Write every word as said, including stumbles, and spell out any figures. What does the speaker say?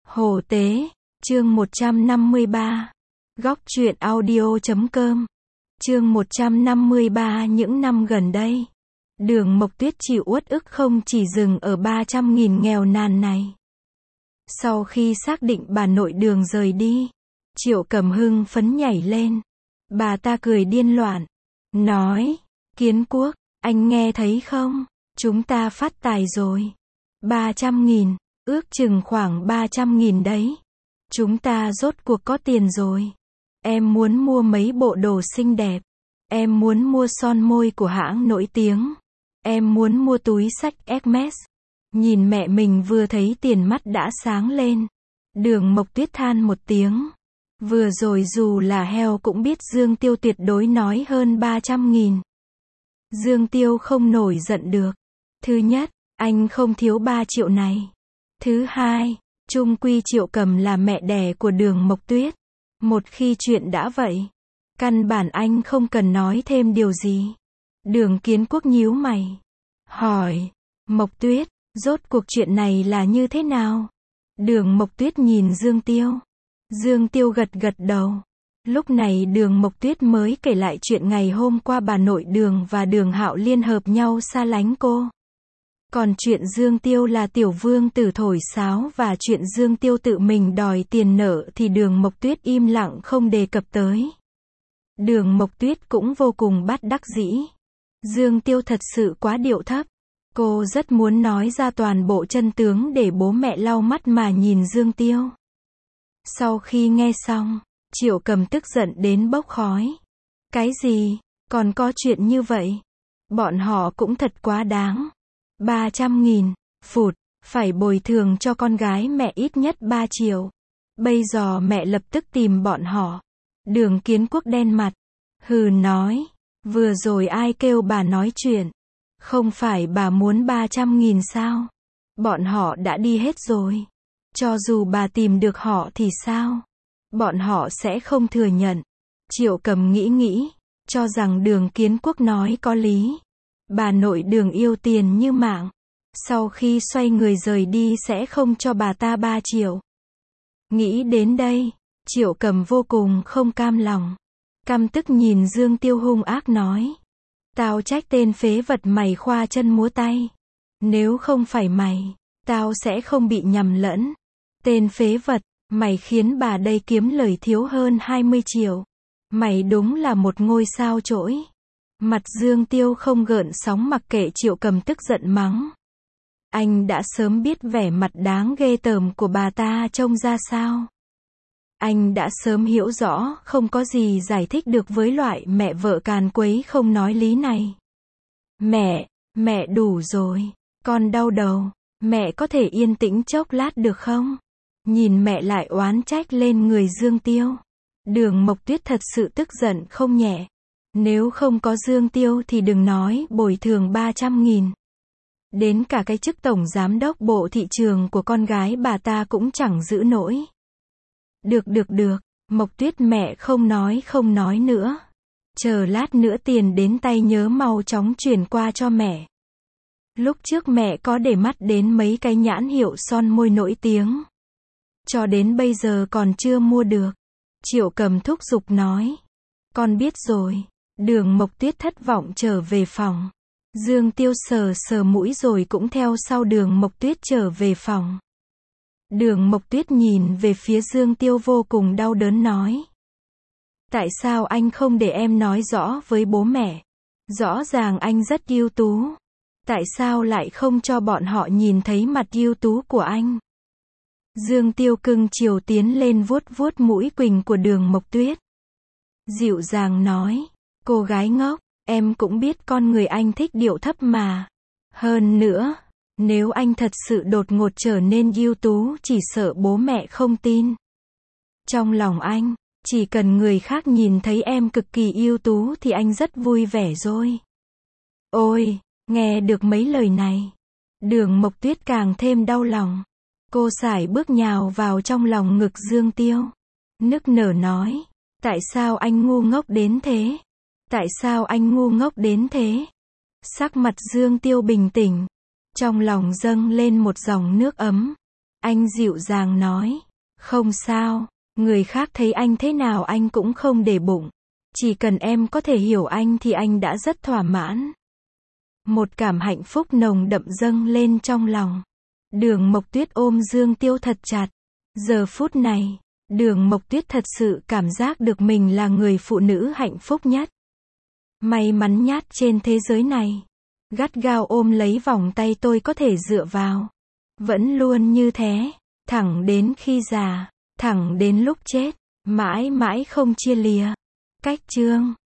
Hồ Tế, chương một trăm năm mươi ba. Góc truyện audio chấm com. Chương một trăm năm mươi ba. Những năm gần đây, Đường Mộc Tuyết chịu uất ức không chỉ dừng ở ba trăm nghìn nghèo nàn này. Sau khi xác định bà nội Đường rời đi, Triệu Cầm hưng phấn nhảy lên. Bà ta cười điên loạn, nói, Kiến Quốc, anh nghe thấy không? Chúng ta phát tài rồi. ba trăm nghìn, ước chừng khoảng ba trăm nghìn đấy. Chúng ta rốt cuộc có tiền rồi. Em muốn mua mấy bộ đồ xinh đẹp. Em muốn mua son môi của hãng nổi tiếng. Em muốn mua túi xách Hermes. Nhìn mẹ mình vừa thấy tiền mắt đã sáng lên. Đường Mộc Tuyết than một tiếng. Vừa rồi dù là heo cũng biết Dương Tiêu tuyệt đối nói hơn ba trăm nghìn. Dương Tiêu không nổi giận được. Thứ nhất, anh không thiếu ba triệu này. Thứ hai, chung quy Triệu Cầm là mẹ đẻ của Đường Mộc Tuyết. Một khi chuyện đã vậy, căn bản anh không cần nói thêm điều gì. Đường Kiến Quốc nhíu mày, hỏi, Mộc Tuyết, rốt cuộc chuyện này là như thế nào? Đường Mộc Tuyết nhìn Dương Tiêu. Dương Tiêu gật gật đầu. Lúc này Đường Mộc Tuyết mới kể lại chuyện ngày hôm qua bà nội Đường và Đường Hạo liên hợp nhau xa lánh cô. Còn chuyện Dương Tiêu là tiểu vương tử thổi sáo và chuyện Dương Tiêu tự mình đòi tiền nợ thì Đường Mộc Tuyết im lặng không đề cập tới. Đường Mộc Tuyết cũng vô cùng bất đắc dĩ. Dương Tiêu thật sự quá điệu thấp. Cô rất muốn nói ra toàn bộ chân tướng để bố mẹ lau mắt mà nhìn Dương Tiêu. Sau khi nghe xong, Triệu Cầm tức giận đến bốc khói. Cái gì? Còn có chuyện như vậy? Bọn họ cũng thật quá đáng. ba trăm nghìn, phụt, phải bồi thường cho con gái mẹ ít nhất ba triệu. Bây giờ mẹ lập tức tìm bọn họ. Đường Kiến Quốc đen mặt. Hừ nói, vừa rồi ai kêu bà nói chuyện? Không phải bà muốn ba trăm nghìn sao? Bọn họ đã đi hết rồi. Cho dù bà tìm được họ thì sao? Bọn họ sẽ không thừa nhận. Triệu Cầm nghĩ nghĩ, cho rằng Đường Kiến Quốc nói có lý. Bà nội Đường yêu tiền như mạng. Sau khi xoay người rời đi sẽ không cho bà ta ba triệu. Nghĩ đến đây, Triệu Cầm vô cùng không cam lòng. Căm tức nhìn Dương Tiêu hung ác nói. Tao trách tên phế vật mày khoa chân múa tay. Nếu không phải mày, tao sẽ không bị nhầm lẫn. Tên phế vật, mày khiến bà đây kiếm lời thiếu hơn hai mươi triệu. Mày đúng là một ngôi sao chổi. Mặt Dương Tiêu không gợn sóng mặc kệ Triệu Cầm tức giận mắng. Anh đã sớm biết vẻ mặt đáng ghê tởm của bà ta trông ra sao. Anh đã sớm hiểu rõ không có gì giải thích được với loại mẹ vợ càn quấy không nói lý này. Mẹ, mẹ đủ rồi. Con đau đầu. Mẹ có thể yên tĩnh chốc lát được không? Nhìn mẹ lại oán trách lên người Dương Tiêu. Đường Mộc Tuyết thật sự tức giận không nhẹ. Nếu không có Dương Tiêu thì đừng nói bồi thường ba trăm nghìn. Đến cả cái chức tổng giám đốc bộ thị trường của con gái bà ta cũng chẳng giữ nổi. Được được được, Mộc Tuyết mẹ không nói không nói nữa. Chờ lát nữa tiền đến tay nhớ mau chóng chuyển qua cho mẹ. Lúc trước mẹ có để mắt đến mấy cái nhãn hiệu son môi nổi tiếng. Cho đến bây giờ còn chưa mua được. Triệu Cầm thúc giục nói. Con biết rồi. Đường Mộc Tuyết thất vọng trở về phòng. Dương Tiêu sờ sờ mũi rồi cũng theo sau Đường Mộc Tuyết trở về phòng. Đường Mộc Tuyết nhìn về phía Dương Tiêu vô cùng đau đớn nói. Tại sao anh không để em nói rõ với bố mẹ? Rõ ràng anh rất ưu tú. Tại sao lại không cho bọn họ nhìn thấy mặt ưu tú của anh? Dương Tiêu cưng chiều tiến lên vuốt vuốt mũi quỳnh của Đường Mộc Tuyết. Dịu dàng nói. Cô gái ngốc, em cũng biết con người anh thích điệu thấp mà. Hơn nữa, nếu anh thật sự đột ngột trở nên ưu tú chỉ sợ bố mẹ không tin. Trong lòng anh, chỉ cần người khác nhìn thấy em cực kỳ ưu tú thì anh rất vui vẻ rồi. Ôi, nghe được mấy lời này, Đường Mộc Tuyết càng thêm đau lòng. Cô sải bước nhào vào trong lòng ngực Dương Tiêu. Nức nở nói, tại sao anh ngu ngốc đến thế? Tại sao anh ngu ngốc đến thế? Sắc mặt Dương Tiêu bình tĩnh. Trong lòng dâng lên một dòng nước ấm. Anh dịu dàng nói. Không sao, người khác thấy anh thế nào anh cũng không để bụng. Chỉ cần em có thể hiểu anh thì anh đã rất thỏa mãn. Một cảm hạnh phúc nồng đậm dâng lên trong lòng. Đường Mộc Tuyết ôm Dương Tiêu thật chặt. Giờ phút này, Đường Mộc Tuyết thật sự cảm giác được mình là người phụ nữ hạnh phúc nhất, may mắn nhất trên thế giới này. Gắt gao ôm lấy vòng tay tôi có thể dựa vào. Vẫn luôn như thế, thẳng đến khi già, thẳng đến lúc chết, mãi mãi không chia lìa. Cách chương